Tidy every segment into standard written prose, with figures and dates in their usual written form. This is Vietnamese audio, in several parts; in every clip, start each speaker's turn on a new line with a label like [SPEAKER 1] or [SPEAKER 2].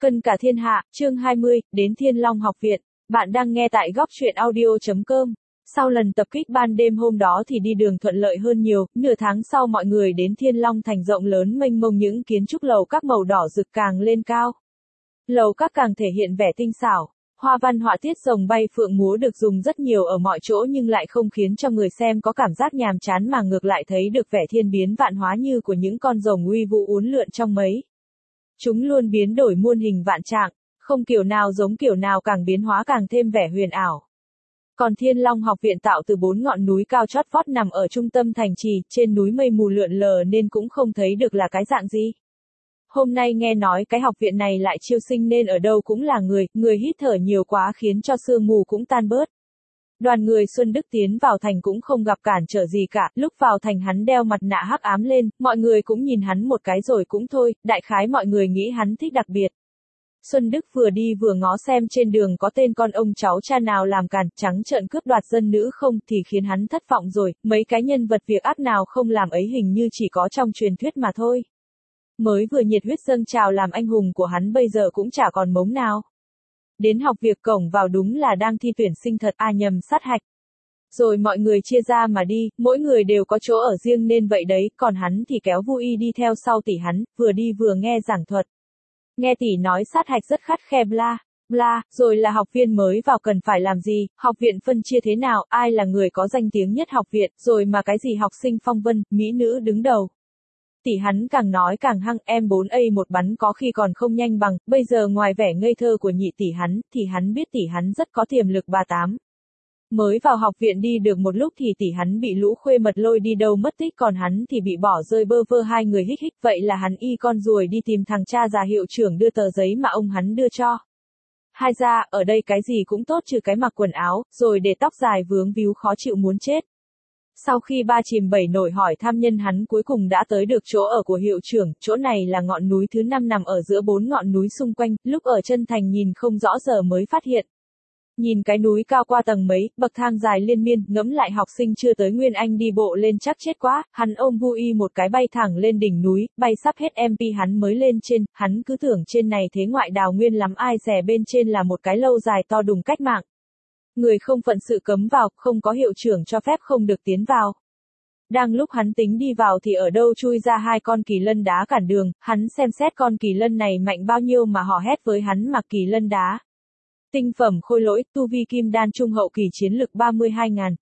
[SPEAKER 1] Cân cả thiên hạ, chương 20, đến Thiên Long học viện. Bạn đang nghe tại góc truyện audio.com. Sau lần tập kích ban đêm hôm đó thì đi đường thuận lợi hơn nhiều, nửa tháng sau mọi người đến Thiên Long thành rộng lớn mênh mông, những kiến trúc lầu các màu đỏ rực càng lên cao. Lầu các càng thể hiện vẻ tinh xảo, hoa văn họa tiết rồng bay phượng múa được dùng rất nhiều ở mọi chỗ nhưng lại không khiến cho người xem có cảm giác nhàm chán mà ngược lại thấy được vẻ thiên biến vạn hóa như của những con rồng uy vũ uốn lượn trong mấy. Chúng luôn biến đổi muôn hình vạn trạng, không kiểu nào giống kiểu nào, càng biến hóa càng thêm vẻ huyền ảo. Còn Thiên Long học viện tạo từ 4 ngọn núi cao chót vót nằm ở trung tâm thành trì, trên núi mây mù lượn lờ nên cũng không thấy được là cái dạng gì. Hôm nay nghe nói cái học viện này lại chiêu sinh nên ở đâu cũng là người hít thở nhiều quá khiến cho sương mù cũng tan bớt. Đoàn người Xuân Đức tiến vào thành cũng không gặp cản trở gì cả, lúc vào thành hắn đeo mặt nạ hắc ám lên, mọi người cũng nhìn hắn một cái rồi cũng thôi, đại khái mọi người nghĩ hắn thích đặc biệt. Xuân Đức vừa đi vừa ngó xem trên đường có tên con ông cháu cha nào làm càn, trắng trợn cướp đoạt dân nữ không thì khiến hắn thất vọng rồi, mấy cái nhân vật việc ác nào không làm ấy hình như chỉ có trong truyền thuyết mà thôi. Mới vừa nhiệt huyết dâng trào làm anh hùng của hắn bây giờ cũng chả còn mống nào. Đến học việc cổng vào đúng là đang thi tuyển sinh thật, nhầm, sát hạch. Rồi mọi người chia ra mà đi, mỗi người đều có chỗ ở riêng nên vậy đấy, còn hắn thì kéo vui đi theo sau tỷ hắn, vừa đi vừa nghe giảng thuật. Nghe tỷ nói sát hạch rất khắt khe bla, bla, rồi là học viên mới vào cần phải làm gì, học viện phân chia thế nào, ai là người có danh tiếng nhất học viện, rồi mà cái gì học sinh phong vân, mỹ nữ đứng đầu. Tỷ hắn càng nói càng hăng, em 4A một bắn có khi còn không nhanh bằng, bây giờ ngoài vẻ ngây thơ của nhị tỷ hắn, thì hắn biết tỷ hắn rất có tiềm lực 38. Mới vào học viện đi được một lúc thì tỷ hắn bị lũ khuê mật lôi đi đâu mất tích, còn hắn thì bị bỏ rơi bơ vơ, hai người hích hích, vậy là hắn y con ruồi đi tìm thằng cha già hiệu trưởng đưa tờ giấy mà ông hắn đưa cho. Hai ra, ở đây cái gì cũng tốt trừ cái mặc quần áo, rồi để tóc dài vướng víu khó chịu muốn chết. Sau khi ba chìm bảy nổi hỏi thăm nhân hắn cuối cùng đã tới được chỗ ở của hiệu trưởng, chỗ này là ngọn núi thứ 5 nằm ở giữa 4 ngọn núi xung quanh, lúc ở chân thành nhìn không rõ giờ mới phát hiện. Nhìn cái núi cao qua tầng mấy, bậc thang dài liên miên, ngẫm lại học sinh chưa tới Nguyên Anh đi bộ lên chắc chết quá, hắn ôm vui một cái bay thẳng lên đỉnh núi, bay sắp hết MP hắn mới lên trên, hắn cứ tưởng trên này thế ngoại đào nguyên lắm, ai dè bên trên là một cái lâu dài to đùng cách mạng. Người không phận sự cấm vào, không có hiệu trưởng cho phép không được tiến vào. Đang lúc hắn tính đi vào thì ở đâu chui ra hai con kỳ lân đá cản đường, hắn xem xét con kỳ lân này mạnh bao nhiêu mà hò hét với hắn mặc kỳ lân đá. Tinh phẩm khôi lỗi, tu vi kim đan trung hậu kỳ, chiến lực 32.000.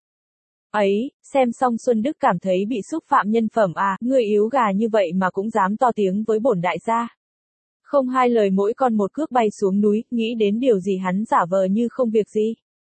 [SPEAKER 1] Ấy, xem xong Xuân Đức cảm thấy bị xúc phạm nhân phẩm người yếu gà như vậy mà cũng dám to tiếng với bổn đại gia. Không hai lời mỗi con một cước bay xuống núi, nghĩ đến điều gì hắn giả vờ như không việc gì.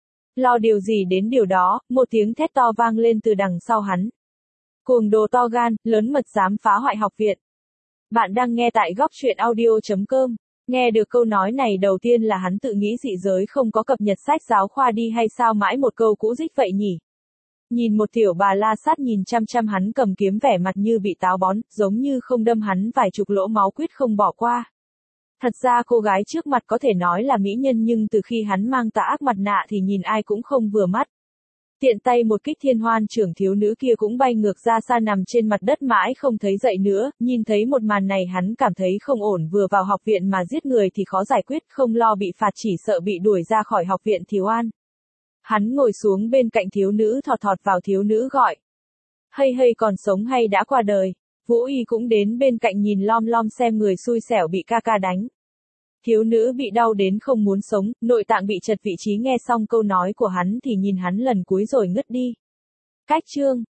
[SPEAKER 1] Lo điều gì đến điều đó, một tiếng thét to vang lên từ đằng sau hắn. Cuồng đồ to gan, lớn mật dám phá hoại học viện. Bạn đang nghe tại góc truyện audio.com. Nghe được câu nói này đầu tiên là hắn tự nghĩ dị giới không có cập nhật sách giáo khoa đi hay sao, mãi một câu cũ dích vậy nhỉ. Nhìn một tiểu bà la sát nhìn chăm chăm hắn cầm kiếm, vẻ mặt như bị táo bón, giống như không đâm hắn vài chục lỗ máu quyết không bỏ qua. Thật ra cô gái trước mặt có thể nói là mỹ nhân nhưng từ khi hắn mang tà ác mặt nạ thì nhìn ai cũng không vừa mắt. Tiện tay một kích thiên hoan trưởng, thiếu nữ kia cũng bay ngược ra xa nằm trên mặt đất mãi không thấy dậy nữa, nhìn thấy một màn này hắn cảm thấy không ổn, vừa vào học viện mà giết người thì khó giải quyết, không lo bị phạt chỉ sợ bị đuổi ra khỏi học viện thì oan. Hắn ngồi xuống bên cạnh thiếu nữ, thọt thọt vào thiếu nữ gọi. Hay hay, còn sống hay đã qua đời? Vũ Y cũng đến bên cạnh nhìn lom lom xem người xui xẻo bị ca ca đánh. Thiếu nữ bị đau đến không muốn sống, nội tạng bị chật vị trí, nghe xong câu nói của hắn thì nhìn hắn lần cuối rồi ngất đi. Cách chương